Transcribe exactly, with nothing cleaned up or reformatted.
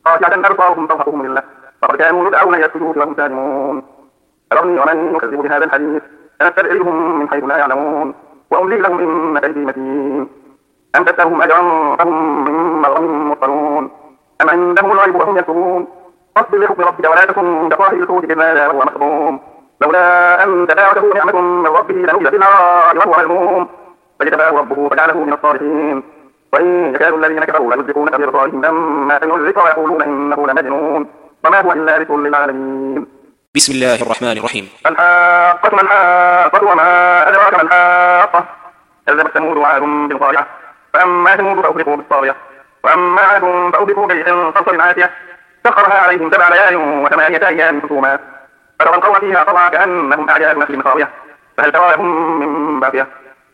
خاشعة أبصارهم ترهقهم ذلة فقد كانوا يدعون إلى السجود وهم سالمون فذرني ومن يكذب بهذا الحديث سنستدرجهم من حيث لا يعلمون وأملي لهم إن كيدي متين أم تسألهم أجرا فهم من مغرم مثقلون أم عندهم الغيب وهم يكتبون فاصبر لحكم ربك ولا تكن كصاحب الحوت إذ نادى وهو مكظوم لولا أن تداركه نعمة من ربه لنبذ بالعراء وهو مذموم فاجتباه ربه فجعله من الصالحين وإن يكاد الذين كفروا ليزلقونك بأبصارهم لما سمعوا الذكر ويقولون إنه لمجنون وما هو إلا ذكر للعالمين. بسم الله الرحمن الرحيم. الحاقة ما الحاقة وما أدراك ما الحاقة كذبت ثمود وعاد بالقارعة فأما ثمود فأهلكوا بالطاغية وأما عاد فأهلكوا بريح صرصر عاتية سخرها عليهم سبع ليال وثمانية أيام حسوما فترى القوم فيها طلعا كأنهم أعجاز نخل خاوية فهل ترى لهم من باقية